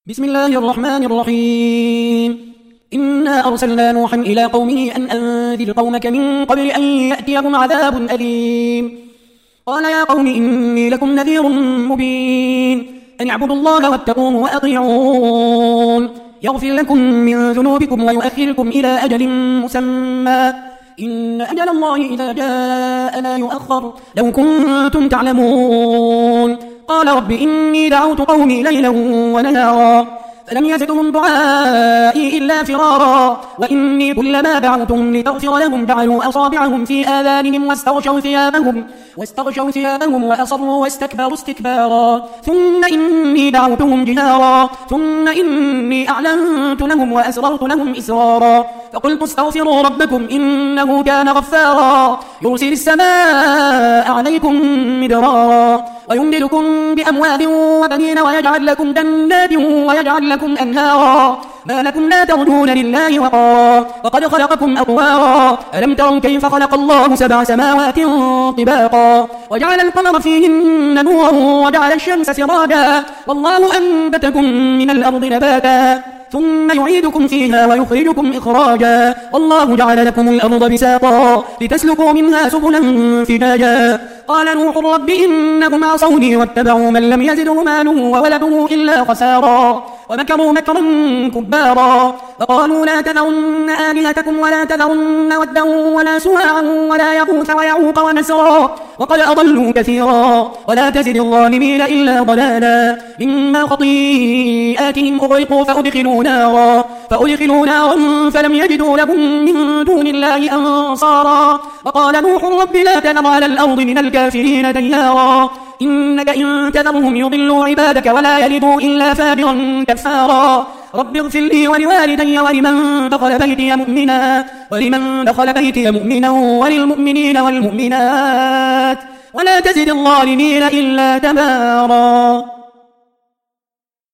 بسم الله الرحمن الرحيم. إنا أرسلنا نوحا إلى قومه أن أنذر قومك من قبل أن يأتيهم عذاب أليم. قال يا قوم إني لكم نذير مبين أن اعبدوا الله واتقوه وأطيعون يغفر لكم من ذنوبكم ويؤخركم إلى أجل مسمى إن أجل الله إذا جاء لا يؤخر لو كنتم تعلمون. قال رب إني دعوت قومي ليلا ونهارا فلم يزدهم دعائي إلا فرارا وإني كلما دعوتهم لتغفر لهم جعلوا أصابعهم في آذانهم واستغشوا ثيابهم وأصروا واستكبروا استكبارا ثم إني دعوتهم جهارا ثم إني أعلنت لهم وأسررت لهم إسرارا فقلت استغفروا ربكم إنه كان غفارا يرسل السماء عليكم مدرارا ويمددكم بأموال وبنين ويجعل لكم جنات ويجعل لكم أنهارا ما لكم لا ترجون لله وقارا وقد خلقكم أطوارا ألم تروا كيف خلق الله 7 سماوات طباقا وجعل القمر فيهن نورا وجعل الشمس سراجا والله أنبتكم من الأرض نباتا ثم يعيدكم فيها ويخرجكم إخراجا والله جعل لكم الأرض بساطا لتسلكوا منها سبلا فجاجا. قال نوح رب إنهم عصوني واتبعوا من لم يزده ماله وولده إلا خسارا ومكروا مكرا كبارا فقالوا لا تذرن آلهتكم ولا تذرن ودا ولا سواعا ولا يغوث ويعوق ونسرا وقد أضلوا كثيرا ولا تزد الظالمين إلا ضلالا مما خطيئاتهم أغرقوا فأدخلوا نارا فلم يجدوا لهم من دون الله أنصارا وقال نوح رب لا تذر على الأرض من الكافرين ديارا إنك إن تذرهم يضلوا عبادك ولا يلدوا إلا فاجرا كفارا رب اغفر لي ولوالدي ولمن دخل بيتي مؤمنا وللمؤمنين والمؤمنات ولا تزد الظالمين إلا تبارا.